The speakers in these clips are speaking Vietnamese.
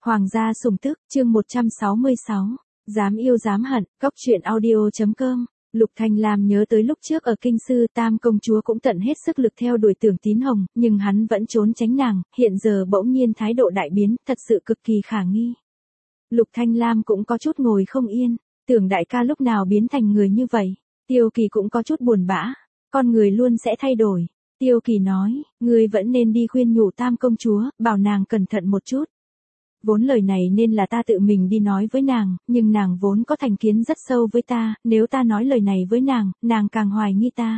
Hoàng gia sủng tức, chương 166. Dám yêu dám hận, Cóc truyện audio.com. Lục Thanh Lam nhớ tới lúc trước ở kinh sư Tam công chúa cũng tận hết sức lực theo đuổi Tưởng Tín Hồng, nhưng hắn vẫn trốn tránh nàng, hiện giờ bỗng nhiên thái độ đại biến, thật sự cực kỳ khả nghi. Lục Thanh Lam cũng có chút ngồi không yên, Tưởng đại ca lúc nào biến thành người như vậy. Tiêu Kỳ cũng có chút buồn bã, con người luôn sẽ thay đổi. Tiêu Kỳ nói, ngươi vẫn nên đi khuyên nhủ Tam công chúa, bảo nàng cẩn thận một chút. Vốn lời này nên là ta tự mình đi nói với nàng, nhưng nàng vốn có thành kiến rất sâu với ta, nếu ta nói lời này với nàng càng hoài nghi ta.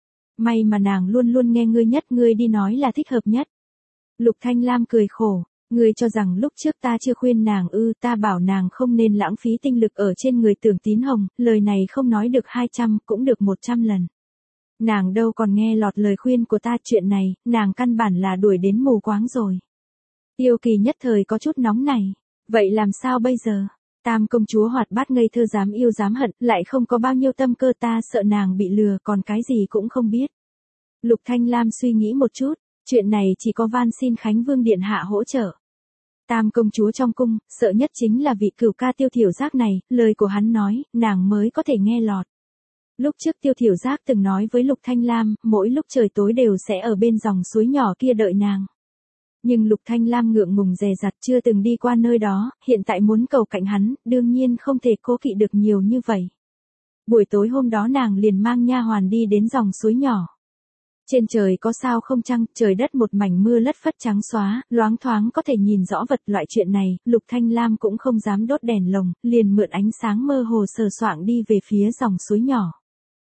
May mà nàng luôn luôn nghe ngươi nhất, ngươi đi nói là thích hợp nhất. Lục Thanh Lam cười khổ, ngươi cho rằng lúc trước ta chưa khuyên nàng ư? Ta bảo nàng không nên lãng phí tinh lực ở trên người Tưởng Tín Hồng, lời này không nói được 200 cũng được 100 lần. Nàng đâu còn nghe lọt lời khuyên của ta, chuyện này, nàng căn bản là đuổi đến mù quáng rồi. Tiêu Kỳ nhất thời có chút nóng này. Vậy làm sao bây giờ? Tam công chúa hoạt bát ngây thơ dám yêu dám hận, lại không có bao nhiêu tâm cơ, ta sợ nàng bị lừa, còn cái gì cũng không biết. Lục Thanh Lam suy nghĩ một chút, chuyện này chỉ có van xin Khánh Vương điện hạ hỗ trợ. Tam công chúa trong cung, sợ nhất chính là vị cửu ca Tiêu Thiểu Giác này, lời của hắn nói, nàng mới có thể nghe lọt. Lúc trước Tiêu Thiểu Giác từng nói với Lục Thanh Lam, mỗi lúc trời tối đều sẽ ở bên dòng suối nhỏ kia đợi nàng. Nhưng Lục Thanh Lam ngượng ngùng dè dặt, chưa từng đi qua nơi đó, hiện tại muốn cầu cạnh hắn, đương nhiên không thể cố kỵ được nhiều như vậy. Buổi tối hôm đó nàng liền mang nha hoàn đi đến dòng suối nhỏ. Trên trời có sao không trăng, trời đất một mảnh mưa lất phất trắng xóa, loáng thoáng có thể nhìn rõ vật. Loại chuyện này, Lục Thanh Lam cũng không dám đốt đèn lồng, liền mượn ánh sáng mơ hồ sờ soạng đi về phía dòng suối nhỏ.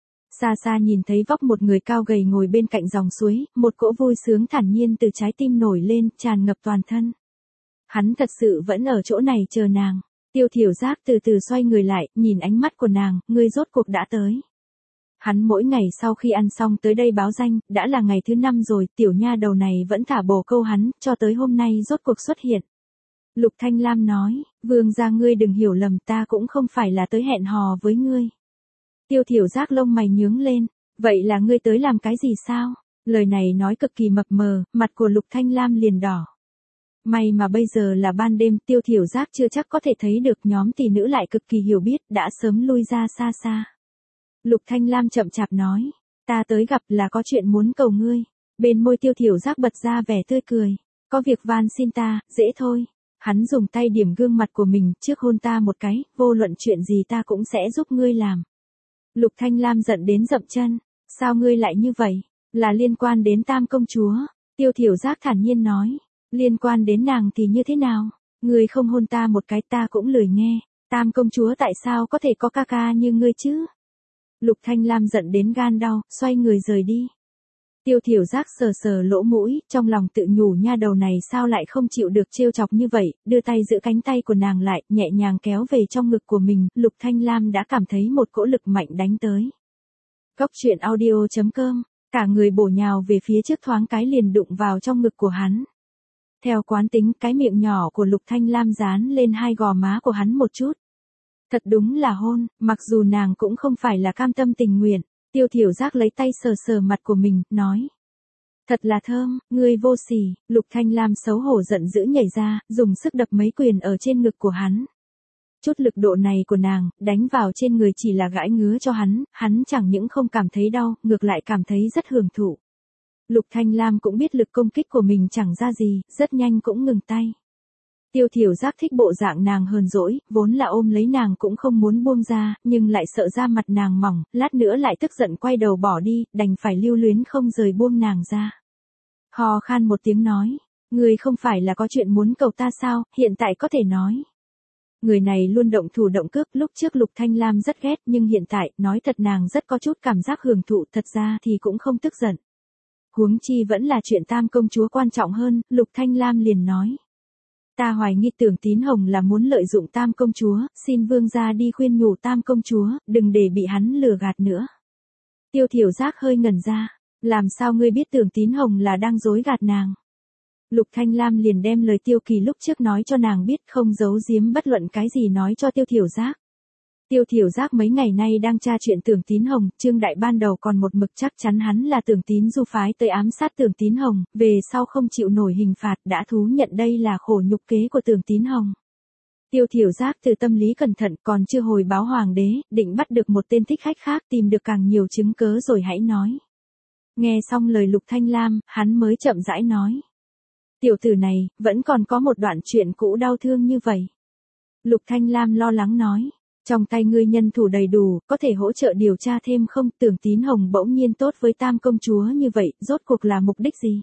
Xa xa nhìn thấy vóc một người cao gầy ngồi bên cạnh dòng suối, một cỗ vui sướng thản nhiên từ trái tim nổi lên, tràn ngập toàn thân. Hắn thật sự vẫn ở chỗ này chờ nàng. Tiêu Thiểu Giác từ từ xoay người lại, nhìn ánh mắt của nàng, ngươi rốt cuộc đã tới. Hắn mỗi ngày sau khi ăn xong tới đây báo danh, đã là ngày thứ 5 rồi, tiểu nha đầu này vẫn thả bồ câu hắn, cho tới hôm nay rốt cuộc xuất hiện. Lục Thanh Lam nói, vương gia ngươi đừng hiểu lầm, ta cũng không phải là tới hẹn hò với ngươi. Tiêu Thiểu Giác lông mày nhướng lên, vậy là ngươi tới làm cái gì sao? Lời này nói cực kỳ mập mờ, mặt của Lục Thanh Lam liền đỏ. May mà bây giờ là ban đêm, Tiêu Thiểu Giác chưa chắc có thể thấy được, nhóm tỷ nữ lại cực kỳ hiểu biết, đã sớm lui ra xa xa. Lục Thanh Lam chậm chạp nói, ta tới gặp là có chuyện muốn cầu ngươi. Bên môi Tiêu Thiểu Giác bật ra vẻ tươi cười, có việc van xin ta, dễ thôi. Hắn dùng tay điểm gương mặt của mình, trước hôn ta một cái, vô luận chuyện gì ta cũng sẽ giúp ngươi làm. Lục Thanh Lam giận đến dậm chân, sao ngươi lại như vậy? Là liên quan đến Tam công chúa. Tiêu Thiểu Giác thản nhiên nói, liên quan đến nàng thì như thế nào? Ngươi không hôn ta một cái ta cũng lười nghe. Tam công chúa tại sao có thể có ca ca như ngươi chứ? Lục Thanh Lam giận đến gan đau, xoay người rời đi. Tiêu Thiểu Giác sờ sờ lỗ mũi, trong lòng tự nhủ nha đầu này sao lại không chịu được trêu chọc như vậy, đưa tay giữ cánh tay của nàng lại, nhẹ nhàng kéo về trong ngực của mình, Lục Thanh Lam đã cảm thấy một cỗ lực mạnh đánh tới. Cóc truyện audio.com, cả người bổ nhào về phía trước, thoáng cái liền đụng vào trong ngực của hắn. Theo quán tính, cái miệng nhỏ của Lục Thanh Lam dán lên hai gò má của hắn một chút. Thật đúng là hôn, mặc dù nàng cũng không phải là cam tâm tình nguyện. Tiêu Thiểu Giác lấy tay sờ sờ mặt của mình, nói. Thật là thơm, ngươi vô sỉ. Lục Thanh Lam xấu hổ giận dữ nhảy ra, dùng sức đập mấy quyền ở trên ngực của hắn. Chút lực độ này của nàng, đánh vào trên người chỉ là gãi ngứa cho hắn chẳng những không cảm thấy đau, ngược lại cảm thấy rất hưởng thụ. Lục Thanh Lam cũng biết lực công kích của mình chẳng ra gì, rất nhanh cũng ngừng tay. Tiêu Thiểu Giác thích bộ dạng nàng hờn dỗi, vốn là ôm lấy nàng cũng không muốn buông ra, nhưng lại sợ da mặt nàng mỏng, lát nữa lại tức giận quay đầu bỏ đi, đành phải lưu luyến không rời buông nàng ra. Hò khan một tiếng nói, người không phải là có chuyện muốn cầu ta sao, hiện tại có thể nói. Người này luôn động thủ động cước, lúc trước Lục Thanh Lam rất ghét, nhưng hiện tại, nói thật nàng rất có chút cảm giác hưởng thụ, thật ra thì cũng không tức giận. Huống chi vẫn là chuyện Tam công chúa quan trọng hơn, Lục Thanh Lam liền nói. Ta hoài nghi Tưởng Tín Hồng là muốn lợi dụng Tam công chúa, xin vương gia đi khuyên nhủ Tam công chúa, đừng để bị hắn lừa gạt nữa. Tiêu Thiểu Giác hơi ngẩn ra, làm sao ngươi biết Tưởng Tín Hồng là đang dối gạt nàng? Lục Thanh Lam liền đem lời Tiêu Kỳ lúc trước nói cho nàng biết, không giấu giếm bất luận cái gì nói cho Tiêu Thiểu Giác. Tiêu Thiểu Giác mấy ngày nay đang tra chuyện Tưởng Tín Hồng, Trương Đại ban đầu còn một mực chắc chắn hắn là Tưởng Tín Du phái tới ám sát Tưởng Tín Hồng, về sau không chịu nổi hình phạt đã thú nhận đây là khổ nhục kế của Tưởng Tín Hồng. Tiêu Thiểu Giác từ tâm lý cẩn thận còn chưa hồi báo hoàng đế, định bắt được một tên thích khách khác tìm được càng nhiều chứng cớ rồi hãy nói. Nghe xong lời Lục Thanh Lam, hắn mới chậm rãi nói. Tiểu tử này, vẫn còn có một đoạn chuyện cũ đau thương như vậy. Lục Thanh Lam lo lắng nói. Trong tay ngươi nhân thủ đầy đủ, có thể hỗ trợ điều tra thêm không? Tưởng Tín Hồng bỗng nhiên tốt với Tam công chúa như vậy, rốt cuộc là mục đích gì?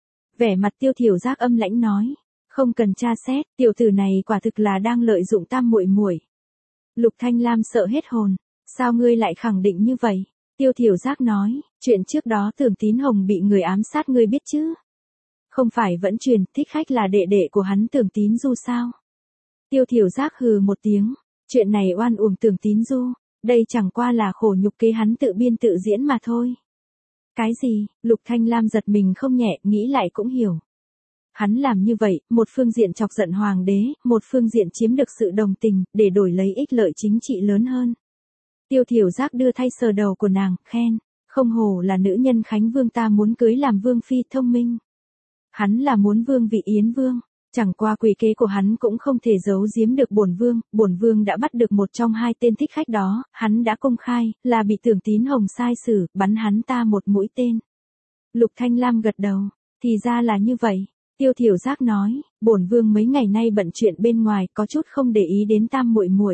Vẻ mặt Tiêu Thiểu Giác âm lãnh nói. Không cần tra xét, tiểu tử này quả thực là đang lợi dụng Tam muội muội. Lục Thanh Lam sợ hết hồn. Sao ngươi lại khẳng định như vậy? Tiêu Thiểu Giác nói, chuyện trước đó Tưởng Tín Hồng bị người ám sát ngươi biết chứ? Không phải vẫn truyền thích khách là đệ đệ của hắn Tưởng Tín Du sao? Tiêu Thiểu Giác hừ một tiếng. Chuyện này oan uổng Tưởng Tín Du, đây chẳng qua là khổ nhục kế hắn tự biên tự diễn mà thôi. Cái gì? Lục Thanh Lam giật mình không nhẹ, nghĩ lại cũng hiểu. Hắn làm như vậy, một phương diện chọc giận hoàng đế, một phương diện chiếm được sự đồng tình, để đổi lấy ích lợi chính trị lớn hơn. Tiêu Thiểu Giác đưa thay sờ đầu của nàng, khen, không hổ là nữ nhân Khánh Vương ta muốn cưới làm vương phi thông minh. Hắn là muốn vương vị Yến Vương. Chẳng qua quỷ kế của hắn cũng không thể giấu giếm được bổn vương đã bắt được một trong hai tên thích khách đó, hắn đã công khai, là bị Tưởng Tín Hồng sai xử, bắn hắn ta một mũi tên. Lục Thanh Lam gật đầu, thì ra là như vậy. Tiêu Thiểu Giác nói, bổn vương mấy ngày nay bận chuyện bên ngoài, có chút không để ý đến Tam muội muội.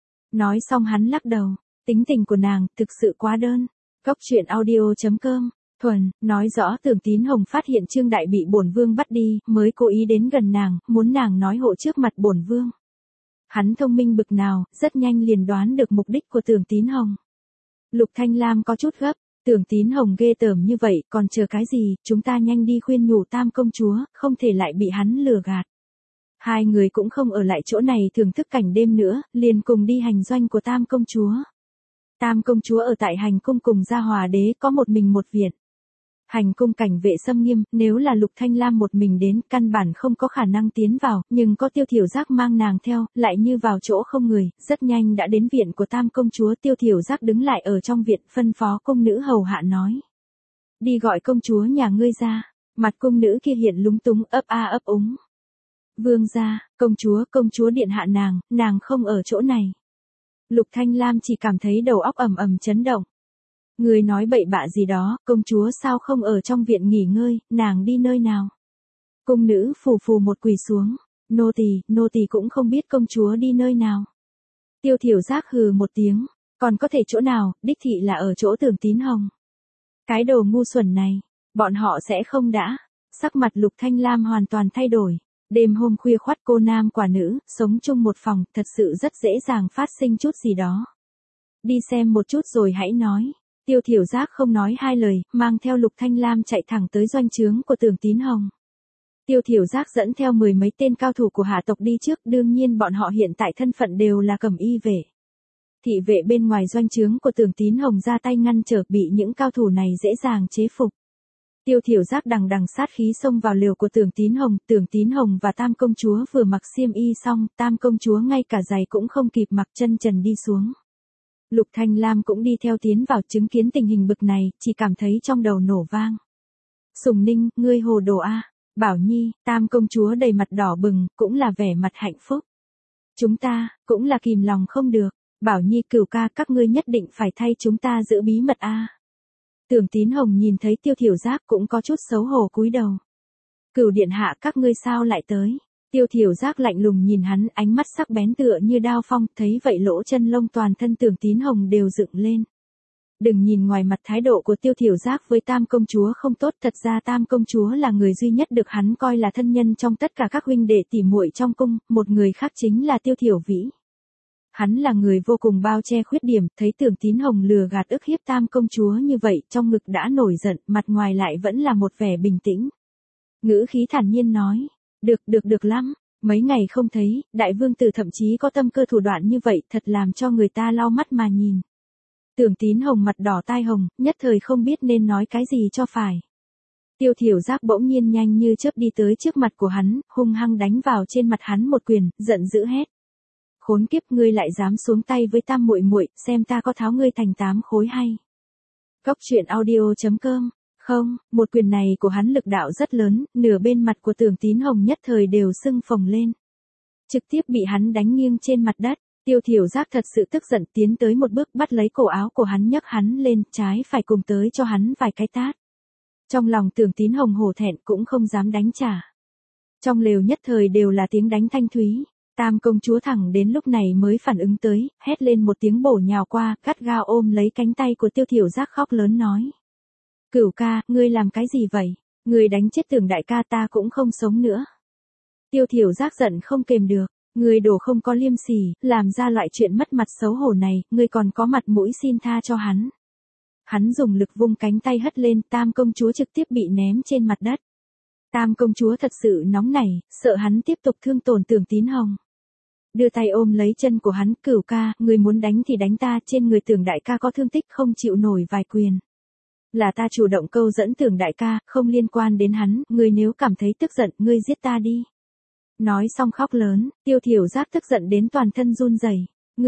Nói xong hắn lắc đầu, tính tình của nàng thực sự quá đơn. Cóc truyện audio.com Thuần, nói rõ Tưởng Tín Hồng phát hiện Trương Đại bị bổn vương bắt đi, mới cố ý đến gần nàng, muốn nàng nói hộ trước mặt bổn vương. Hắn thông minh bực nào, rất nhanh liền đoán được mục đích của Tưởng Tín Hồng. Lục Thanh Lam có chút gấp, Tưởng Tín Hồng ghê tởm như vậy, còn chờ cái gì, chúng ta nhanh đi khuyên nhủ Tam công chúa, không thể lại bị hắn lừa gạt. Hai người cũng không ở lại chỗ này thưởng thức cảnh đêm nữa, liền cùng đi hành doanh của Tam công chúa. Tam công chúa ở tại hành cung cùng Gia Hòa đế có một mình một viện. Hành cung cảnh vệ xâm nghiêm, nếu là Lục Thanh Lam một mình đến, căn bản không có khả năng tiến vào, nhưng có Tiêu Thiểu Giác mang nàng theo, lại như vào chỗ không người, rất nhanh đã đến viện của Tam công chúa. Tiêu Thiểu Giác đứng lại ở trong viện, phân phó cung nữ hầu hạ nói. Đi gọi công chúa nhà ngươi ra. Mặt cung nữ kia hiện lúng túng, ấp a ấp úng. Vương gia, công chúa điện hạ nàng không ở chỗ này. Lục Thanh Lam chỉ cảm thấy đầu óc ầm ầm chấn động. Người nói bậy bạ gì đó, công chúa sao không ở trong viện nghỉ ngơi, nàng đi nơi nào? Cung nữ phù phù một quỳ xuống, nô tỳ cũng không biết công chúa đi nơi nào. Tiêu Thiểu Giác hừ một tiếng, còn có thể chỗ nào, đích thị là ở chỗ Tưởng Tín Hồng. Cái đồ ngu xuẩn này, bọn họ sẽ không đã. Sắc mặt Lục Thanh Lam hoàn toàn thay đổi. Đêm hôm khuya khoắt cô nam quả nữ, sống chung một phòng, thật sự rất dễ dàng phát sinh chút gì đó. Đi xem một chút rồi hãy nói. Tiêu Thiểu Giác không nói hai lời, mang theo Lục Thanh Lam chạy thẳng tới doanh trướng của Tưởng Tín Hồng. Tiêu Thiểu Giác dẫn theo 10 mấy tên cao thủ của hạ tộc đi trước, đương nhiên bọn họ hiện tại thân phận đều là cẩm y vệ. Thị vệ bên ngoài doanh trướng của Tưởng Tín Hồng ra tay ngăn trở, bị những cao thủ này dễ dàng chế phục. Tiêu Thiểu Giác đằng đằng sát khí xông vào lều của Tưởng Tín Hồng và Tam công chúa vừa mặc xiêm y xong, Tam công chúa ngay cả giày cũng không kịp mặc, chân trần đi xuống. Lục Thanh Lam cũng đi theo tiến vào, chứng kiến tình hình bực này, chỉ cảm thấy trong đầu nổ vang. Sùng Ninh, ngươi hồ đồ a. Bảo Nhi, Tam công chúa đầy mặt đỏ bừng, cũng là vẻ mặt hạnh phúc. Chúng ta, cũng là kìm lòng không được. Bảo Nhi, Cửu ca, các ngươi nhất định phải thay chúng ta giữ bí mật a. Tưởng Tín Hồng nhìn thấy Tiêu Thiểu Giác cũng có chút xấu hổ cúi đầu. Cửu điện hạ, các ngươi sao lại tới? Tiêu Thiểu Giác lạnh lùng nhìn hắn, ánh mắt sắc bén tựa như đao phong, thấy vậy lỗ chân lông toàn thân Tưởng Tín Hồng đều dựng lên. Đừng nhìn ngoài mặt thái độ của Tiêu Thiểu Giác với Tam công chúa không tốt, thật ra Tam công chúa là người duy nhất được hắn coi là thân nhân trong tất cả các huynh đệ tỷ muội trong cung, một người khác chính là Tiêu Thiểu Vĩ. Hắn là người vô cùng bao che khuyết điểm, thấy Tưởng Tín Hồng lừa gạt ức hiếp Tam công chúa như vậy, trong ngực đã nổi giận, mặt ngoài lại vẫn là một vẻ bình tĩnh. Ngữ khí thản nhiên nói, được lắm, mấy ngày không thấy, đại vương tử thậm chí có tâm cơ thủ đoạn như vậy, thật làm cho người ta lau mắt mà nhìn. Tưởng Tín Hồng mặt đỏ tai hồng, nhất thời không biết nên nói cái gì cho phải. Tiêu Thiểu Giác bỗng nhiên nhanh như chớp đi tới trước mặt của hắn, hung hăng đánh vào trên mặt hắn một quyền, giận dữ hét. khốn kiếp, ngươi lại dám xuống tay với Tam muội muội, xem ta có tháo ngươi thành 8 khối hay. Cốc truyện audio.com. Không, một quyền này của hắn lực đạo rất lớn, nửa bên mặt của Tưởng Tín Hồng nhất thời đều sưng phồng lên. Trực tiếp bị hắn đánh nghiêng trên mặt đất. Tiêu Thiểu Giác thật sự tức giận, tiến tới một bước bắt lấy cổ áo của hắn, nhấc hắn lên, trái phải cùng tới cho hắn vài cái tát. Trong lòng Tưởng Tín Hồng hổ thẹn cũng không dám đánh trả. Trong lều nhất thời đều là tiếng đánh thanh thúy. Tam công chúa thẳng đến lúc này mới phản ứng tới, hét lên một tiếng bổ nhào qua, gắt gao ôm lấy cánh tay của Tiêu Thiểu Giác khóc lớn nói. Cửu ca, ngươi làm cái gì vậy? Ngươi đánh chết Tưởng đại ca ta cũng không sống nữa. Tiêu Thiểu Giác giận không kềm được. Ngươi đổ không có liêm sỉ, làm ra loại chuyện mất mặt xấu hổ này, ngươi còn có mặt mũi xin tha cho hắn. Hắn dùng lực vung cánh tay hất lên, Tam công chúa trực tiếp bị ném trên mặt đất. Tam công chúa thật sự nóng nảy, sợ hắn tiếp tục thương tổn Tưởng Tín Hồng. Đưa tay ôm lấy chân của hắn, Cửu ca, ngươi muốn đánh thì đánh ta, trên người Tưởng đại ca có thương tích không chịu nổi vài quyền. Là ta chủ động câu dẫn Tưởng đại ca, không liên quan đến hắn, ngươi nếu cảm thấy tức giận, ngươi giết ta đi. Nói xong khóc lớn, Tiêu Thiểu Giác tức giận đến toàn thân run rẩy.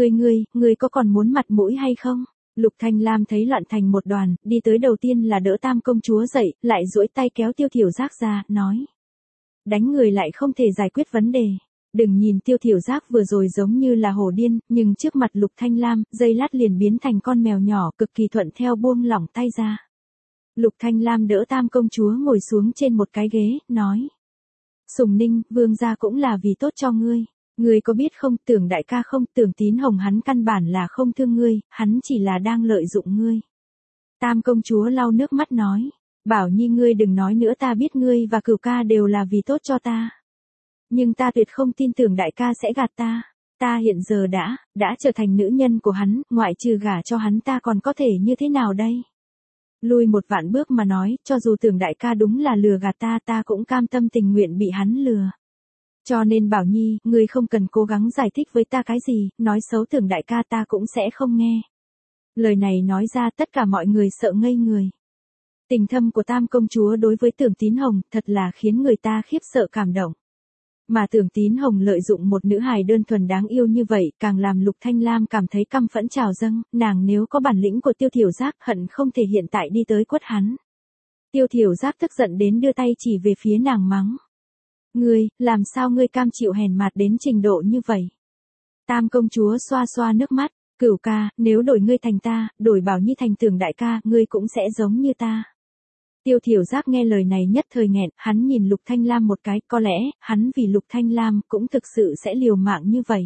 Ngươi có còn muốn mặt mũi hay không? Lục Thanh Lam thấy loạn thành một đoàn, đi tới đầu tiên là đỡ Tam công chúa dậy, lại duỗi tay kéo Tiêu Thiểu Giác ra, nói. Đánh người lại không thể giải quyết vấn đề. Đừng nhìn Tiêu Thiểu Giác vừa rồi giống như là hổ điên, nhưng trước mặt Lục Thanh Lam, giây lát liền biến thành con mèo nhỏ, cực kỳ thuận theo buông lỏng tay ra. Lục Thanh Lam đỡ Tam công chúa ngồi xuống trên một cái ghế, nói. Sùng Ninh, vương gia cũng là vì tốt cho ngươi. Ngươi có biết không, Tưởng đại ca không, Tưởng Tín Hồng hắn căn bản là không thương ngươi, hắn chỉ là đang lợi dụng ngươi. Tam công chúa lau nước mắt nói. Bảo Nhi ngươi đừng nói nữa, ta biết ngươi và Cửu ca đều là vì tốt cho ta. Nhưng ta tuyệt không tin Tưởng đại ca sẽ gạt ta. Ta hiện giờ đã trở thành nữ nhân của hắn, ngoại trừ gả cho hắn ta còn có thể như thế nào đây? Lui một vạn bước mà nói, cho dù Tưởng đại ca đúng là lừa gạt ta, ta cũng cam tâm tình nguyện bị hắn lừa. Cho nên Bảo Nhi, ngươi không cần cố gắng giải thích với ta cái gì, nói xấu Tưởng đại ca ta cũng sẽ không nghe. Lời này nói ra tất cả mọi người sợ ngây người. Tình thâm của Tam công chúa đối với Tưởng Tín Hồng thật là khiến người ta khiếp sợ cảm động. Mà Tưởng Tín Hồng lợi dụng một nữ hài đơn thuần đáng yêu như vậy, càng làm Lục Thanh Lam cảm thấy căm phẫn trào dâng, nàng nếu có bản lĩnh của Tiêu Thiểu Giác hận không thể hiện tại đi tới quất hắn. Tiêu Thiểu Giác tức giận đến đưa tay chỉ về phía nàng mắng. Ngươi, làm sao ngươi cam chịu hèn mạt đến trình độ như vậy? Tam công chúa xoa xoa nước mắt, Cửu ca, nếu đổi ngươi thành ta, đổi Bảo Nhi thành Tưởng đại ca, ngươi cũng sẽ giống như ta. Tiêu Thiểu Giác nghe lời này nhất thời nghẹn, hắn nhìn Lục Thanh Lam một cái, có lẽ, hắn vì Lục Thanh Lam cũng thực sự sẽ liều mạng như vậy.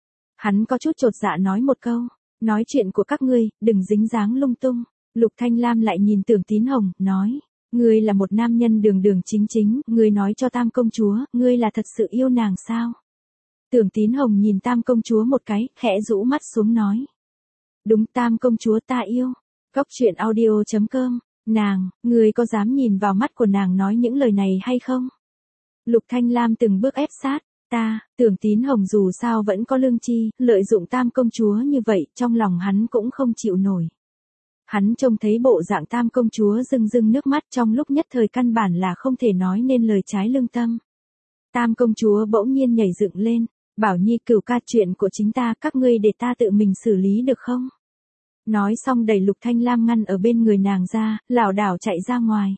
Hắn có chút chột dạ nói một câu, nói chuyện của các ngươi, đừng dính dáng lung tung. Lục Thanh Lam lại nhìn Tưởng Tín Hồng, nói, ngươi là một nam nhân đường đường chính chính, ngươi nói cho Tam công chúa, ngươi là thật sự yêu nàng sao? Tưởng Tín Hồng nhìn Tam công chúa một cái, khẽ rũ mắt xuống nói. Đúng, Tam công chúa ta yêu. Cốc truyện audio.com. Nàng, ngươi có dám nhìn vào mắt của nàng nói những lời này hay không? Lục Thanh Lam từng bước ép sát, Tưởng Tín Hồng dù sao vẫn có lương tri, lợi dụng Tam công chúa như vậy, trong lòng hắn cũng không chịu nổi. Hắn trông thấy bộ dạng Tam công chúa rưng rưng nước mắt, trong lúc nhất thời căn bản là không thể nói nên lời trái lương tâm. Tam công chúa bỗng nhiên nhảy dựng lên, Bảo Nhi, Cửu ca, chuyện của chính ta, các ngươi để ta tự mình xử lý được không? Nói xong đẩy Lục Thanh Lam ngăn ở bên người nàng ra, lảo đảo chạy ra ngoài.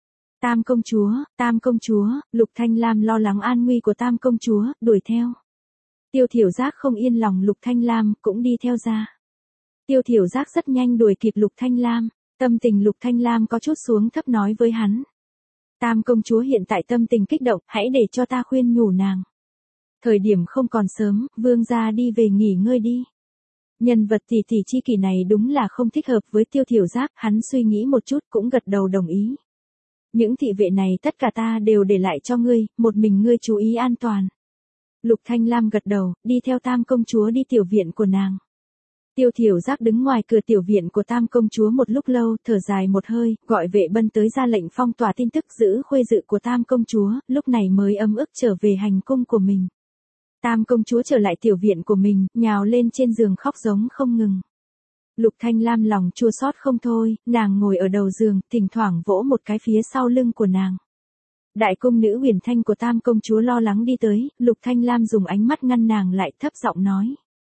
Tam công chúa, Lục Thanh Lam lo lắng an nguy của Tam công chúa, đuổi theo. Tiêu Thiểu Giác không yên lòng Lục Thanh Lam, cũng đi theo ra. Tiêu Thiểu Giác rất nhanh đuổi kịp Lục Thanh Lam, tâm tình Lục Thanh Lam có chút xuống thấp nói với hắn. Tam công chúa hiện tại tâm tình kích động, hãy để cho ta khuyên nhủ nàng. Thời điểm không còn sớm, vương gia đi về nghỉ ngơi đi. Nhân vật tỷ tỷ chi kỷ này đúng là không thích hợp với Tiêu Thiểu Giác, hắn suy nghĩ một chút cũng gật đầu đồng ý. Những thị vệ này tất cả ta đều để lại cho ngươi, một mình ngươi chú ý an toàn. Lục Thanh Lam gật đầu, đi theo Tam công chúa đi tiểu viện của nàng. Tiêu Thiểu Giác đứng ngoài cửa tiểu viện của Tam công chúa một lúc lâu, thở dài một hơi, gọi vệ bân tới ra lệnh phong tỏa tin tức giữ khuê dự của Tam công chúa, lúc này mới ấm ức trở về hành cung của mình. Tam công chúa trở lại tiểu viện của mình, nhào lên trên giường khóc giống không ngừng. Lục Thanh Lam lòng chua xót không thôi, nàng ngồi ở đầu giường, thỉnh thoảng vỗ một cái phía sau lưng của nàng. Đại cung nữ Huyền Thanh của Tam công chúa lo lắng đi tới, Lục Thanh Lam dùng ánh mắt ngăn nàng lại, thấp giọng nói.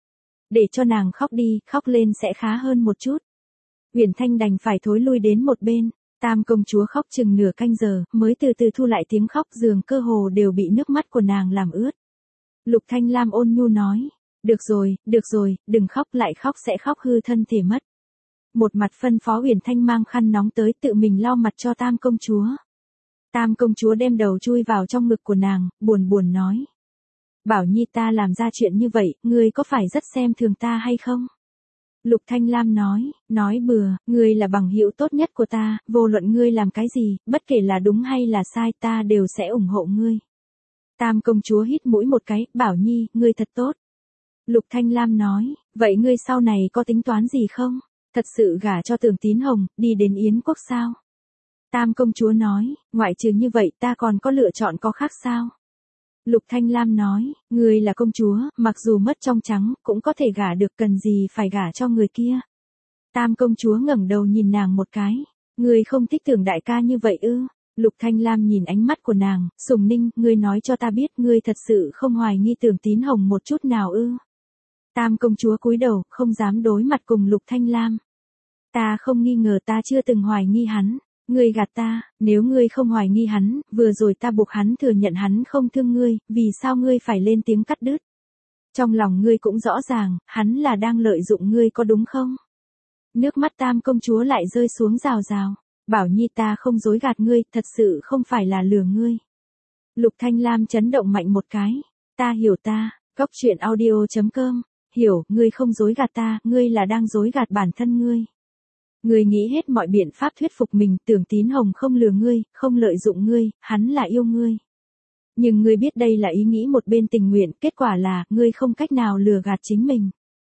để cho nàng khóc đi, khóc lên sẽ khá hơn một chút. Uyển Thanh đành phải thối lui đến một bên, Tam công chúa khóc chừng nửa canh giờ, mới từ từ thu lại tiếng khóc, giường cơ hồ đều bị nước mắt của nàng làm ướt. Lục Thanh Lam ôn nhu nói, được rồi, đừng khóc, lại khóc sẽ khóc hư thân thể mất. Một mặt phân phó Uyển Thanh mang khăn nóng tới tự mình lau mặt cho Tam công chúa. Tam công chúa đem đầu chui vào trong ngực của nàng, buồn buồn nói. Bảo Nhi ta làm ra chuyện như vậy, ngươi có phải rất xem thường ta hay không? Lục Thanh Lam nói bừa, ngươi là bằng hữu tốt nhất của ta, vô luận ngươi làm cái gì, bất kể là đúng hay là sai ta đều sẽ ủng hộ ngươi. Tam công chúa hít mũi một cái, Bảo Nhi, ngươi thật tốt. Lục Thanh Lam nói, vậy ngươi sau này có tính toán gì không? Thật sự gả cho Tưởng Tín Hồng, đi đến Yến quốc sao? Tam công chúa nói, ngoại trừ như vậy ta còn có lựa chọn có khác sao? Lục Thanh Lam nói, ngươi là công chúa, mặc dù mất trong trắng, cũng có thể gả được, cần gì phải gả cho người kia. Tam công chúa ngẩng đầu nhìn nàng một cái, ngươi không thích Tưởng đại ca như vậy ư? Lục Thanh Lam nhìn ánh mắt của nàng, Sùng Ninh, ngươi nói cho ta biết, ngươi thật sự không hoài nghi Tưởng Tín Hồng một chút nào ư? Tam công chúa cúi đầu, không dám đối mặt cùng Lục Thanh Lam. Ta không nghi ngờ, ta chưa từng hoài nghi hắn. Ngươi gạt ta, nếu ngươi không hoài nghi hắn, vừa rồi ta buộc hắn thừa nhận hắn không thương ngươi, vì sao ngươi phải lên tiếng cắt đứt? Trong lòng ngươi cũng rõ ràng, hắn là đang lợi dụng ngươi có đúng không? Nước mắt Tam công chúa lại rơi xuống rào rào. Bảo Nhi ta không dối gạt ngươi, thật sự không phải là lừa ngươi. Lục Thanh Lam chấn động mạnh một cái. Ta hiểu ta, goctruyện audio.com. Hiểu, ngươi không dối gạt ta, ngươi là đang dối gạt bản thân ngươi. Ngươi nghĩ hết mọi biện pháp thuyết phục mình, Tưởng Tín Hồng không lừa ngươi, không lợi dụng ngươi, hắn là yêu ngươi. Nhưng ngươi biết đây là ý nghĩ một bên tình nguyện, kết quả là, ngươi không cách nào lừa gạt chính mình.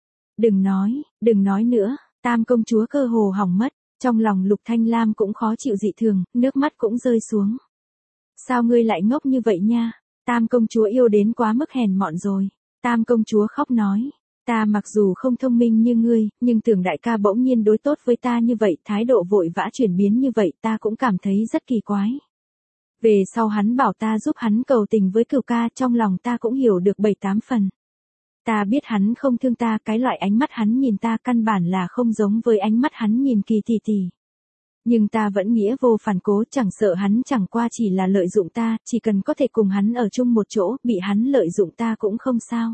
Đừng nói nữa, Tam công chúa cơ hồ hỏng mất, trong lòng Lục Thanh Lam cũng khó chịu dị thường, nước mắt cũng rơi xuống. Sao ngươi lại ngốc như vậy nha, Tam công chúa yêu đến quá mức hèn mọn rồi. Tam công chúa khóc nói. Ta mặc dù không thông minh như ngươi, nhưng Tưởng đại ca bỗng nhiên đối tốt với ta như vậy, thái độ vội vã chuyển biến như vậy, ta cũng cảm thấy rất kỳ quái. Về sau hắn bảo ta giúp hắn cầu tình với Cửu ca, trong lòng ta cũng hiểu được 7-8 phần. Ta biết hắn không thương ta, cái loại ánh mắt hắn nhìn ta căn bản là không giống với ánh mắt hắn nhìn Kỳ tỷ tỷ. Nhưng ta vẫn nghĩa vô phản cố, chẳng sợ hắn chẳng qua chỉ là lợi dụng ta, chỉ cần có thể cùng hắn ở chung một chỗ, bị hắn lợi dụng ta cũng không sao.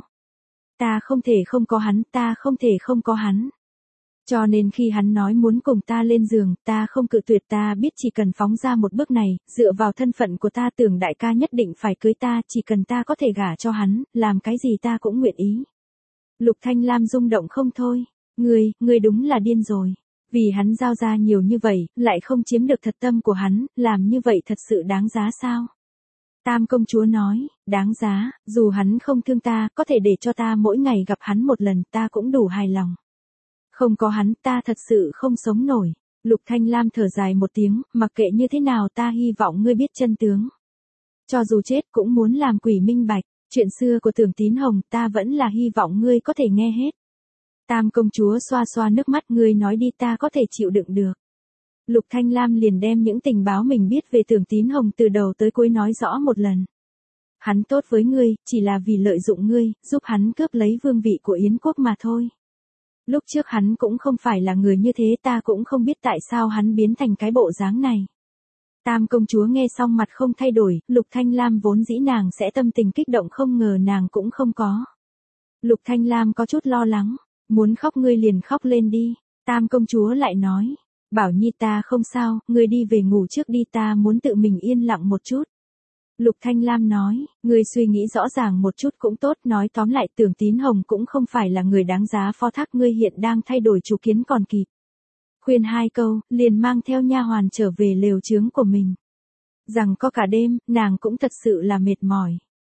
Ta không thể không có hắn, ta không thể không có hắn. Cho nên khi hắn nói muốn cùng ta lên giường, ta không cự tuyệt, ta biết chỉ cần phóng ra một bước này, dựa vào thân phận của ta Tưởng đại ca nhất định phải cưới ta, chỉ cần ta có thể gả cho hắn, làm cái gì ta cũng nguyện ý. Lục Thanh Lam rung động không thôi, ngươi đúng là điên rồi. Vì hắn giao ra nhiều như vậy, lại không chiếm được thật tâm của hắn, làm như vậy thật sự đáng giá sao? Tam công chúa nói, đáng giá, dù hắn không thương ta, có thể để cho ta mỗi ngày gặp hắn một lần, ta cũng đủ hài lòng. Không có hắn, ta thật sự không sống nổi. Lục Thanh Lam thở dài một tiếng, mặc kệ như thế nào ta hy vọng ngươi biết chân tướng. Cho dù chết cũng muốn làm quỷ minh bạch, chuyện xưa của Tưởng Tín Hồng ta vẫn là hy vọng ngươi có thể nghe hết. Tam công chúa xoa xoa nước mắt, ngươi nói đi ta có thể chịu đựng được. Lục Thanh Lam liền đem những tình báo mình biết về Tưởng Tín Hồng từ đầu tới cuối nói rõ một lần. Hắn tốt với ngươi, chỉ là vì lợi dụng ngươi, giúp hắn cướp lấy vương vị của Yến quốc mà thôi. Lúc trước hắn cũng không phải là người như thế, ta cũng không biết tại sao hắn biến thành cái bộ dáng này. Tam công chúa nghe xong mặt không thay đổi, Lục Thanh Lam vốn dĩ nàng sẽ tâm tình kích động, không ngờ nàng cũng không có. Lục Thanh Lam có chút lo lắng, muốn khóc ngươi liền khóc lên đi. Tam công chúa lại nói, Bảo Nhi ta không sao, ngươi đi về ngủ trước đi, ta muốn tự mình yên lặng một chút. Lục Thanh Lam nói, ngươi suy nghĩ rõ ràng một chút cũng tốt, nói tóm lại Tưởng Tín Hồng cũng không phải là người đáng giá phó thác, ngươi hiện đang thay đổi chủ kiến còn kịp. Khuyên 2 câu, liền mang theo nha hoàn trở về lều trướng của mình. Rằng có cả đêm, nàng cũng thật sự là mệt mỏi.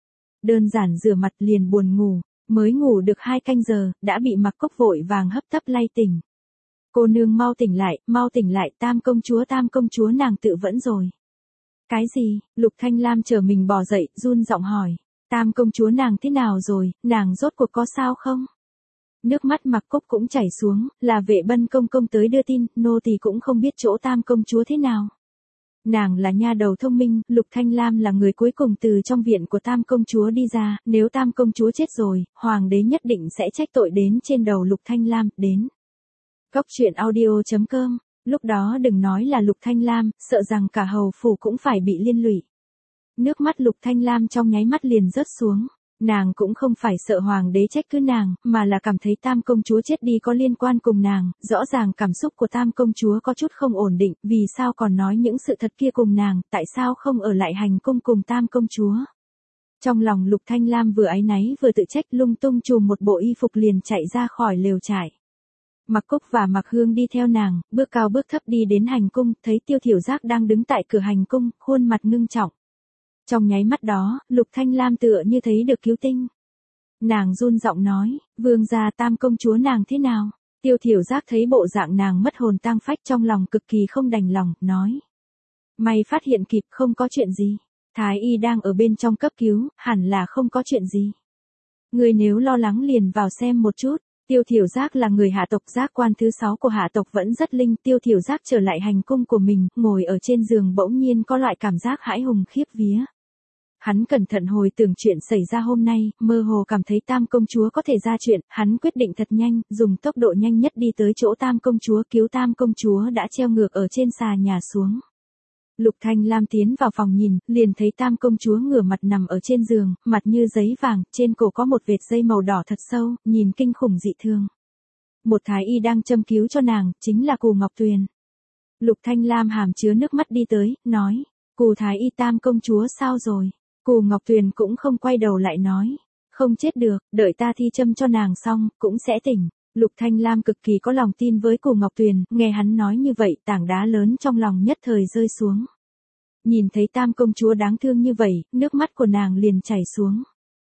Đơn giản rửa mặt liền buồn ngủ, mới ngủ được 2 canh giờ, đã bị Mặc Cốc vội vàng hấp tấp lay tỉnh. Cô nương mau tỉnh lại, Tam công chúa nàng tự vẫn rồi. Cái gì? Lục Thanh Lam chờ mình bò dậy, run giọng hỏi. Tam công chúa nàng thế nào rồi, nàng rốt cuộc có sao không? Nước mắt Mặc Cốc cũng chảy xuống, là Vệ Bân công công tới đưa tin, nô tỳ cũng không biết chỗ Tam công chúa thế nào. Nàng là nha đầu thông minh, Lục Thanh Lam là người cuối cùng từ trong viện của Tam công chúa đi ra, nếu Tam công chúa chết rồi, hoàng đế nhất định sẽ trách tội đến trên đầu Lục Thanh Lam, đến. Cóc truyện audio.com, lúc đó đừng nói là Lục Thanh Lam, sợ rằng cả hầu phủ cũng phải bị liên lụy. Nước mắt Lục Thanh Lam trong nháy mắt liền rớt xuống. Nàng cũng không phải sợ hoàng đế trách cứ nàng, mà là cảm thấy Tam công chúa chết đi có liên quan cùng nàng, rõ ràng cảm xúc của Tam công chúa có chút không ổn định, vì sao còn nói những sự thật kia cùng nàng, tại sao không ở lại hành cung cùng Tam công chúa. Trong lòng Lục Thanh Lam vừa áy náy vừa tự trách, lung tung chùm một bộ y phục liền chạy ra khỏi lều trại. Mặc Cúc và Mặc Hương đi theo nàng, bước cao bước thấp đi đến hành cung, thấy Tiêu Thiểu Giác đang đứng tại cửa hành cung, khuôn mặt ngưng trọng. Trong nháy mắt đó, Lục Thanh Lam tựa như thấy được cứu tinh. Nàng run giọng nói, vương gia Tam công chúa nàng thế nào? Tiêu Thiểu Giác thấy bộ dạng nàng mất hồn tang phách trong lòng cực kỳ không đành lòng, nói. May phát hiện kịp, không có chuyện gì. Thái y đang ở bên trong cấp cứu, hẳn là không có chuyện gì. Người nếu lo lắng liền vào xem một chút. Tiêu Thiểu Giác là người hạ tộc, giác quan thứ 6 của hạ tộc vẫn rất linh. Tiêu Thiểu Giác trở lại hành cung của mình, ngồi ở trên giường bỗng nhiên có loại cảm giác hãi hùng khiếp vía. Hắn cẩn thận hồi tưởng chuyện xảy ra hôm nay, mơ hồ cảm thấy Tam công chúa có thể ra chuyện, hắn quyết định thật nhanh, dùng tốc độ nhanh nhất đi tới chỗ Tam công chúa, cứu Tam công chúa đã treo ngược ở trên xà nhà xuống. Lục Thanh Lam tiến vào phòng nhìn, liền thấy Tam công chúa ngửa mặt nằm ở trên giường, mặt như giấy vàng, trên cổ có một vệt dây màu đỏ thật sâu, nhìn kinh khủng dị thường. Một thái y đang châm cứu cho nàng, chính là Cù Ngọc Tuyền. Lục Thanh Lam hàm chứa nước mắt đi tới, nói, Cù thái y Tam công chúa sao rồi? Cù Ngọc Tuyền cũng không quay đầu lại nói, không chết được, đợi ta thi châm cho nàng xong, cũng sẽ tỉnh. Lục Thanh Lam cực kỳ có lòng tin với Cù Ngọc Tuyền, nghe hắn nói như vậy, tảng đá lớn trong lòng nhất thời rơi xuống. Nhìn thấy Tam công chúa đáng thương như vậy, nước mắt của nàng liền chảy xuống.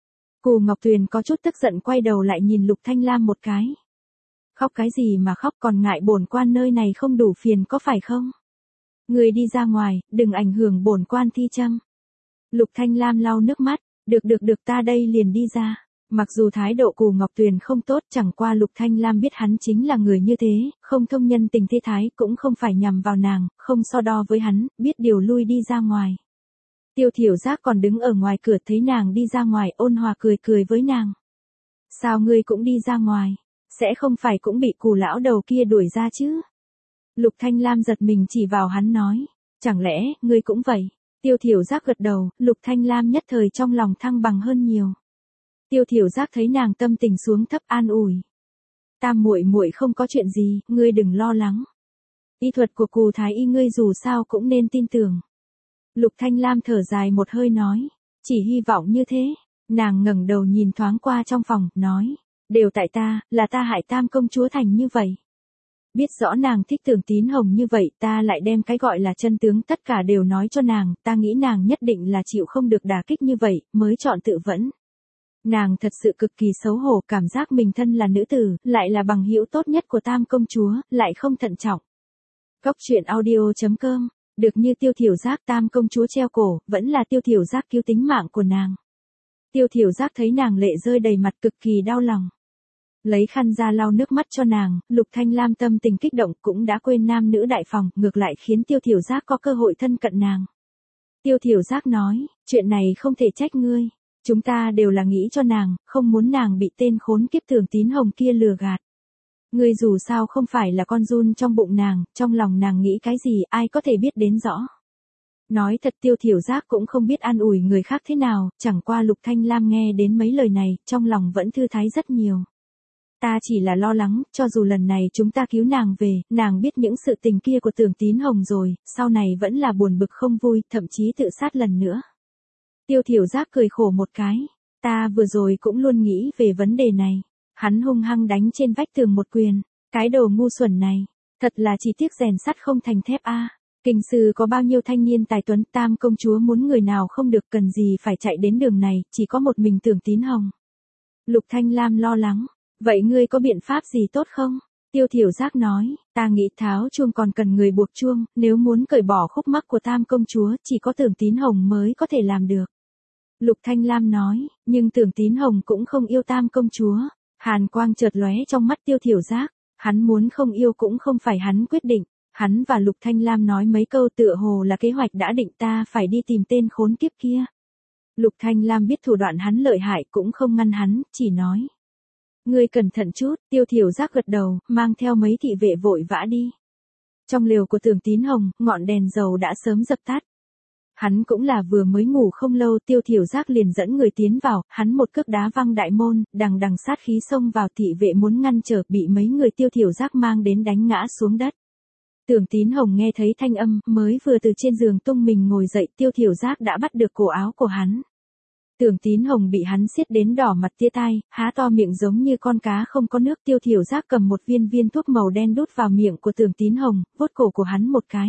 Cù Ngọc Tuyền có chút tức giận quay đầu lại nhìn Lục Thanh Lam một cái. Khóc cái gì mà khóc, còn ngại bổn quan nơi này không đủ phiền có phải không? Người đi ra ngoài, đừng ảnh hưởng bổn quan thi châm. Lục Thanh Lam lau nước mắt, được ta đây liền đi ra. Mặc dù thái độ Cù Ngọc Tuyền không tốt, chẳng qua Lục Thanh Lam biết hắn chính là người như thế, không thông nhân tình thế thái, cũng không phải nhằm vào nàng, không so đo với hắn, biết điều lui đi ra ngoài. Tiêu Thiểu Giác còn đứng ở ngoài cửa thấy nàng đi ra ngoài, ôn hòa cười với nàng. Sao ngươi cũng đi ra ngoài? Sẽ không phải cũng bị Cù lão đầu kia đuổi ra chứ? Lục Thanh Lam giật mình chỉ vào hắn nói, chẳng lẽ ngươi cũng vậy? Tiêu Thiểu Giác gật đầu, Lục Thanh Lam nhất thời trong lòng thăng bằng hơn nhiều. Tiêu Thiểu Giác thấy nàng tâm tình xuống thấp an ủi. Tam muội muội không có chuyện gì, ngươi đừng lo lắng. Y thuật của Cù thái y ngươi dù sao cũng nên tin tưởng. Lục Thanh Lam thở dài một hơi nói, chỉ hy vọng như thế. Nàng ngẩng đầu nhìn thoáng qua trong phòng, nói, đều tại ta, là ta hại Tam công chúa thành như vậy. Biết rõ nàng thích Tưởng Tín Hồng như vậy, ta lại đem cái gọi là chân tướng tất cả đều nói cho nàng, ta nghĩ nàng nhất định là chịu không được đả kích như vậy, mới chọn tự vẫn. Nàng thật sự cực kỳ xấu hổ, cảm giác mình thân là nữ tử, lại là bằng hữu tốt nhất của Tam công chúa, lại không thận trọng. Cóc truyện audio.com, được như Tiêu Thiểu Giác Tam công chúa treo cổ, vẫn là Tiêu Thiểu Giác cứu tính mạng của nàng. Tiêu Thiểu Giác thấy nàng lệ rơi đầy mặt cực kỳ đau lòng. Lấy khăn ra lau nước mắt cho nàng, Lục Thanh Lam tâm tình kích động cũng đã quên nam nữ đại phòng, ngược lại khiến Tiêu Thiểu Giác có cơ hội thân cận nàng. Tiêu Thiểu Giác nói, chuyện này không thể trách ngươi. Chúng ta đều là nghĩ cho nàng, không muốn nàng bị tên khốn kiếp Tưởng Tín Hồng kia lừa gạt. Ngươi dù sao không phải là con giun trong bụng nàng, trong lòng nàng nghĩ cái gì ai có thể biết đến rõ. Nói thật Tiêu Thiểu Giác cũng không biết an ủi người khác thế nào, chẳng qua Lục Thanh Lam nghe đến mấy lời này, trong lòng vẫn thư thái rất nhiều. Ta chỉ là lo lắng, cho dù lần này chúng ta cứu nàng về, nàng biết những sự tình kia của Tưởng Tín Hồng rồi, sau này vẫn là buồn bực không vui, thậm chí tự sát lần nữa. Tiêu Thiểu Giác cười khổ một cái, ta vừa rồi cũng luôn nghĩ về vấn đề này. Hắn hung hăng đánh trên vách tường một quyền, cái đồ ngu xuẩn này, thật là chỉ tiếc rèn sắt không thành thép a. Kinh sư có bao nhiêu thanh niên tài tuấn, Tam công chúa muốn người nào không được, cần gì phải chạy đến đường này, chỉ có một mình Tưởng Tín Hồng. Lục Thanh Lam lo lắng, vậy ngươi có biện pháp gì tốt không? Tiêu Thiểu Giác nói, ta nghĩ tháo chuông còn cần người buộc chuông, nếu muốn cởi bỏ khúc mắc của Tam công chúa, chỉ có Tưởng Tín Hồng mới có thể làm được. Lục Thanh Lam nói, nhưng Tưởng Tín Hồng cũng không yêu Tam công chúa. Hàn quang chợt lóe trong mắt Tiêu Thiểu Giác, hắn muốn không yêu cũng không phải hắn quyết định, Hắn và Lục Thanh Lam nói mấy câu tựa hồ là kế hoạch đã định, ta phải đi tìm tên khốn kiếp kia. Lục Thanh Lam biết thủ đoạn hắn lợi hại cũng không ngăn hắn, chỉ nói. Ngươi cẩn thận chút. Tiêu Thiểu Giác gật đầu, mang theo mấy thị vệ vội vã đi. Trong lều của Tưởng Tín Hồng, ngọn đèn dầu đã sớm dập tắt. Hắn cũng là vừa mới ngủ không lâu, Tiêu Thiểu Giác liền dẫn người tiến vào, hắn một cước đá văng đại môn, đằng đằng sát khí xông vào, thị vệ muốn ngăn trở, bị mấy người Tiêu Thiểu Giác mang đến đánh ngã xuống đất. Tưởng Tín Hồng nghe thấy thanh âm, mới vừa từ trên giường tung mình ngồi dậy, Tiêu Thiểu Giác đã bắt được cổ áo của hắn. Tưởng Tín Hồng bị hắn siết đến đỏ mặt tía tai, há to miệng giống như con cá không có nước. Tiêu Thiểu Giác cầm một viên thuốc màu đen đút vào miệng của Tưởng Tín Hồng, vuốt cổ của hắn một cái.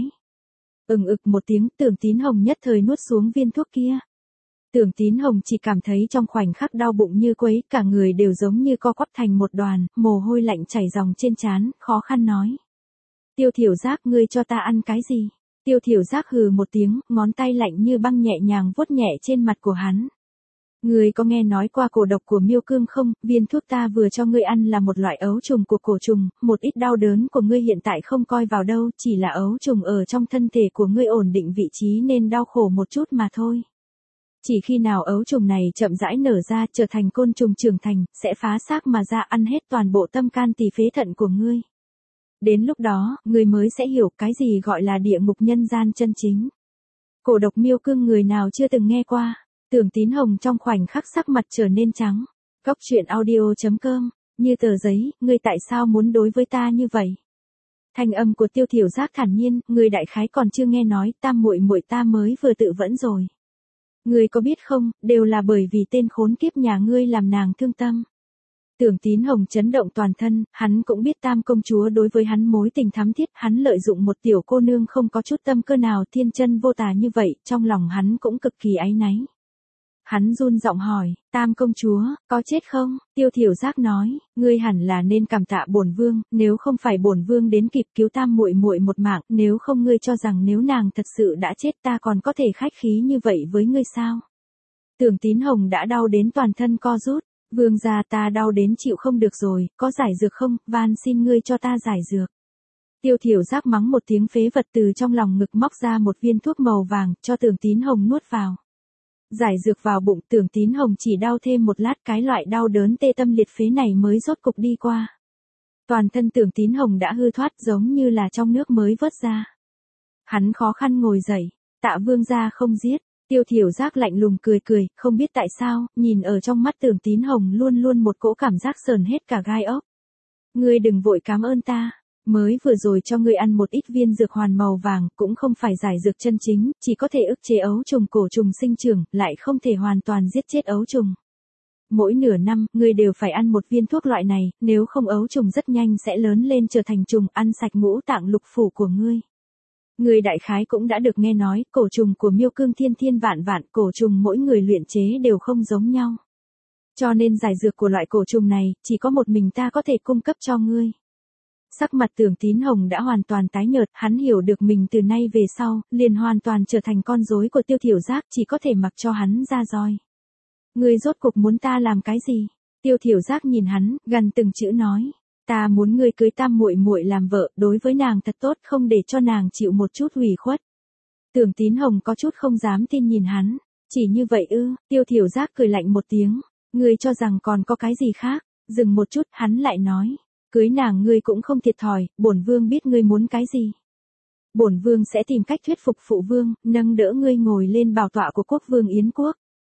Ực một tiếng, Tưởng Tín Hồng nhất thời nuốt xuống viên thuốc kia. Tưởng Tín Hồng chỉ cảm thấy trong khoảnh khắc đau bụng như quấy, cả người đều giống như co quắp thành một đoàn, mồ hôi lạnh chảy ròng trên trán, khó khăn nói. Tiêu Thiểu Giác, ngươi cho ta ăn cái gì? Tiêu Thiểu Giác hừ một tiếng, ngón tay lạnh như băng nhẹ nhàng vuốt nhẹ trên mặt của hắn. Ngươi có nghe nói qua cổ độc của Miêu Cương không? Viên thuốc ta vừa cho ngươi ăn là một loại ấu trùng của cổ trùng, một ít đau đớn của ngươi hiện tại không coi vào đâu, chỉ là ấu trùng ở trong thân thể của ngươi ổn định vị trí nên đau khổ một chút mà thôi. Chỉ khi nào ấu trùng này chậm rãi nở ra, trở thành côn trùng trưởng thành, sẽ phá xác mà ra, ăn hết toàn bộ tâm can tỳ phế thận của ngươi. Đến lúc đó, ngươi mới sẽ hiểu cái gì gọi là địa ngục nhân gian chân chính. Cổ độc Miêu Cương người nào chưa từng nghe qua? Tưởng Tín Hồng trong khoảnh khắc sắc mặt trở nên trắng. Cóc truyện audio.com, như tờ giấy, ngươi tại sao muốn đối với ta như vậy? Thanh âm của Tiêu Thiểu Giác thản nhiên, ngươi đại khái còn chưa nghe nói, tam muội muội ta mới vừa tự vẫn rồi. Ngươi có biết không, đều là bởi vì tên khốn kiếp nhà ngươi làm nàng thương tâm. Tưởng Tín Hồng chấn động toàn thân, hắn cũng biết Tam công chúa đối với hắn mối tình thắm thiết, hắn lợi dụng một tiểu cô nương không có chút tâm cơ nào, thiên chân vô tà như vậy, trong lòng hắn cũng cực kỳ áy náy. Hắn run giọng hỏi, Tam công chúa, có chết không? Tiêu Thiểu Giác nói, ngươi hẳn là nên cảm tạ bổn vương, nếu không phải bổn vương đến kịp cứu Tam muội muội một mạng, nếu không ngươi cho rằng nếu nàng thật sự đã chết ta còn có thể khách khí như vậy với ngươi sao? Tưởng Tín Hồng đã đau đến toàn thân co rút, vương gia ta đau đến chịu không được rồi, có giải dược không, van xin ngươi cho ta giải dược. Tiêu Thiểu Giác mắng một tiếng phế vật, từ trong lòng ngực móc ra một viên thuốc màu vàng, cho Tưởng Tín Hồng nuốt vào. Giải dược vào bụng, Tưởng Tín Hồng chỉ đau thêm một lát, cái loại đau đớn tê tâm liệt phế này mới rốt cục đi qua. Toàn thân Tưởng Tín Hồng đã hư thoát giống như là trong nước mới vớt ra. Hắn khó khăn ngồi dậy, tạ vương gia không giết. Tiêu Thiểu Giác lạnh lùng cười cười, không biết tại sao, nhìn ở trong mắt Tưởng Tín Hồng luôn luôn một cỗ cảm giác sờn hết cả gai ốc. Ngươi đừng vội cảm ơn ta. Mới vừa rồi cho ngươi ăn một ít viên dược hoàn màu vàng, cũng không phải giải dược chân chính, chỉ có thể ức chế ấu trùng cổ trùng sinh trưởng, lại không thể hoàn toàn giết chết ấu trùng. Mỗi nửa năm, ngươi đều phải ăn một viên thuốc loại này, nếu không ấu trùng rất nhanh sẽ lớn lên trở thành trùng, ăn sạch ngũ tạng lục phủ của ngươi. Ngươi đại khái cũng đã được nghe nói, cổ trùng của Miêu Cương thiên thiên vạn vạn, cổ trùng mỗi người luyện chế đều không giống nhau. Cho nên giải dược của loại cổ trùng này, chỉ có một mình ta có thể cung cấp cho ngươi. Sắc mặt Tưởng Tín Hồng đã hoàn toàn tái nhợt, hắn hiểu được mình từ nay về sau, liền hoàn toàn trở thành con rối của Tiêu Thiểu Giác, chỉ có thể mặc cho hắn ra roi. Ngươi rốt cuộc muốn ta làm cái gì? Tiêu Thiểu Giác nhìn hắn, gần từng chữ nói, ta muốn ngươi cưới Tam muội muội làm vợ, đối với nàng thật tốt, không để cho nàng chịu một chút ủy khuất. Tưởng Tín Hồng có chút không dám tin nhìn hắn, chỉ như vậy ư? Tiêu Thiểu Giác cười lạnh một tiếng, ngươi cho rằng còn có cái gì khác? Dừng một chút, hắn lại nói. Cưới nàng ngươi cũng không thiệt thòi, bổn vương biết ngươi muốn cái gì. Bổn vương sẽ tìm cách thuyết phục phụ vương, nâng đỡ ngươi ngồi lên bảo tọa của quốc vương Yến quốc.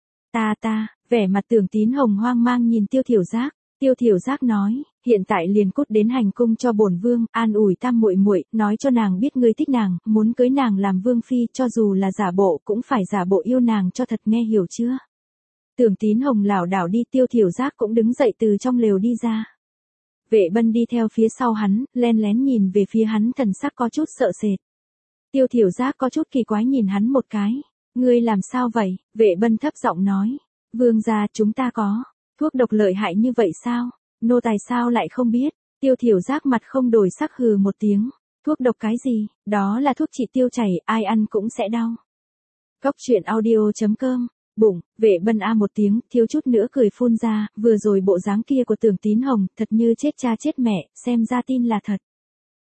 Vẻ mặt Tưởng Tín Hồng hoang mang nhìn Tiêu Thiểu Giác. Tiêu Thiểu Giác nói, hiện tại liền cút đến hành cung cho bổn vương, an ủi Tam muội muội, nói cho nàng biết ngươi thích nàng, muốn cưới nàng làm vương phi, cho dù là giả bộ cũng phải giả bộ yêu nàng cho thật, nghe hiểu chưa? Tưởng Tín Hồng lảo đảo đi, Tiêu Thiểu Giác cũng đứng dậy từ trong lều đi ra. Vệ Bân đi theo phía sau hắn, len lén nhìn về phía hắn, thần sắc có chút sợ sệt. Tiêu Thiểu Giác có chút kỳ quái nhìn hắn một cái. Ngươi làm sao vậy? Vệ Bân thấp giọng nói. Vương gia, chúng ta có thuốc độc lợi hại như vậy sao? Nô tài sao lại không biết? Tiêu Thiểu Giác mặt không đổi sắc hừ một tiếng. Thuốc độc cái gì? Đó là thuốc trị tiêu chảy, ai ăn cũng sẽ đau. Cóc truyện audio.com. Bụng, Vệ Bân a một tiếng, thiếu chút nữa cười phun ra, vừa rồi bộ dáng kia của Tưởng Tín Hồng, thật như chết cha chết mẹ, xem ra tin là thật.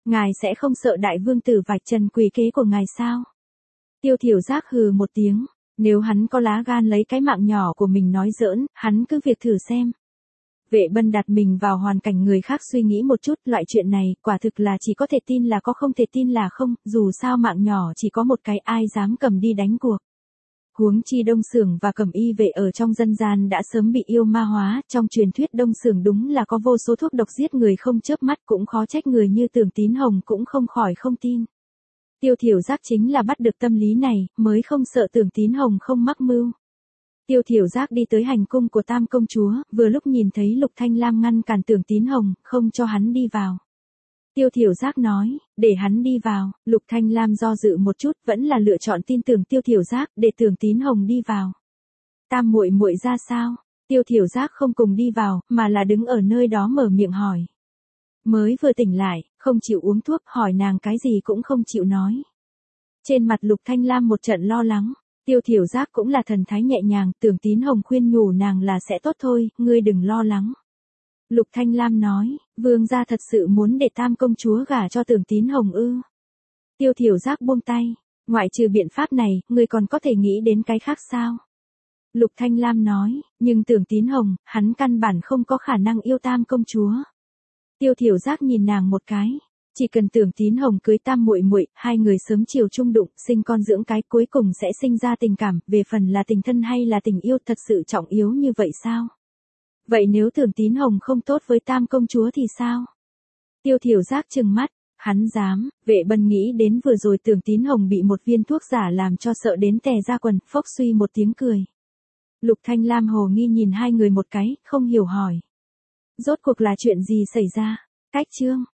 Ngài sẽ không sợ đại vương tử vạch trần quỷ kế của ngài sao? Tiêu Thiểu Giác hừ một tiếng, nếu hắn có lá gan lấy cái mạng nhỏ của mình nói giỡn, hắn cứ việc thử xem. Vệ Bân đặt mình vào hoàn cảnh người khác suy nghĩ một chút, loại chuyện này, quả thực là chỉ có thể tin là có, không thể tin là không, dù sao mạng nhỏ chỉ có một cái, ai dám cầm đi đánh cuộc. Huống chi Đông Xưởng và Cẩm Y Vệ ở trong dân gian đã sớm bị yêu ma hóa, trong truyền thuyết Đông Xưởng đúng là có vô số thuốc độc giết người không chớp mắt, cũng khó trách người như Tưởng Tín Hồng cũng không khỏi không tin. Tiêu Thiểu Giác chính là bắt được tâm lý này, mới không sợ Tưởng Tín Hồng không mắc mưu. Tiêu Thiểu Giác đi tới hành cung của Tam công chúa, vừa lúc nhìn thấy Lục Thanh Lam ngăn cản Tưởng Tín Hồng, không cho hắn đi vào. Tiêu Thiểu Giác nói, để hắn đi vào. Lục Thanh Lam do dự một chút, vẫn là lựa chọn tin tưởng Tiêu Thiểu Giác, để Tưởng Tín Hồng đi vào. Tam muội muội ra sao? Tiêu Thiểu Giác không cùng đi vào, mà là đứng ở nơi đó mở miệng hỏi. Mới vừa tỉnh lại, không chịu uống thuốc, hỏi nàng cái gì cũng không chịu nói. Trên mặt Lục Thanh Lam một trận lo lắng. Tiêu Thiểu Giác cũng là thần thái nhẹ nhàng, Tưởng Tín Hồng khuyên nhủ nàng là sẽ tốt thôi, ngươi đừng lo lắng. Lục Thanh Lam nói, vương gia thật sự muốn để Tam công chúa gả cho Tưởng Tín Hồng ư? Tiêu Thiểu Giác buông tay, ngoại trừ biện pháp này, ngươi còn có thể nghĩ đến cái khác sao? Lục Thanh Lam nói, nhưng Tưởng Tín Hồng, hắn căn bản không có khả năng yêu Tam công chúa. Tiêu Thiểu Giác nhìn nàng một cái, chỉ cần Tưởng Tín Hồng cưới Tam muội muội, hai người sớm chiều chung đụng, sinh con dưỡng cái, cuối cùng sẽ sinh ra tình cảm, về phần là tình thân hay là tình yêu, thật sự trọng yếu như vậy sao? Vậy nếu Tưởng Tín Hồng không tốt với Tam công chúa thì sao? Tiêu Thiểu Giác trừng mắt, hắn dám. Vệ Bân nghĩ đến vừa rồi Tưởng Tín Hồng bị một viên thuốc giả làm cho sợ đến tè ra quần, phốc suy một tiếng cười. Lục Thanh Lam hồ nghi nhìn hai người một cái, không hiểu hỏi. Rốt cuộc là chuyện gì xảy ra? Cách chương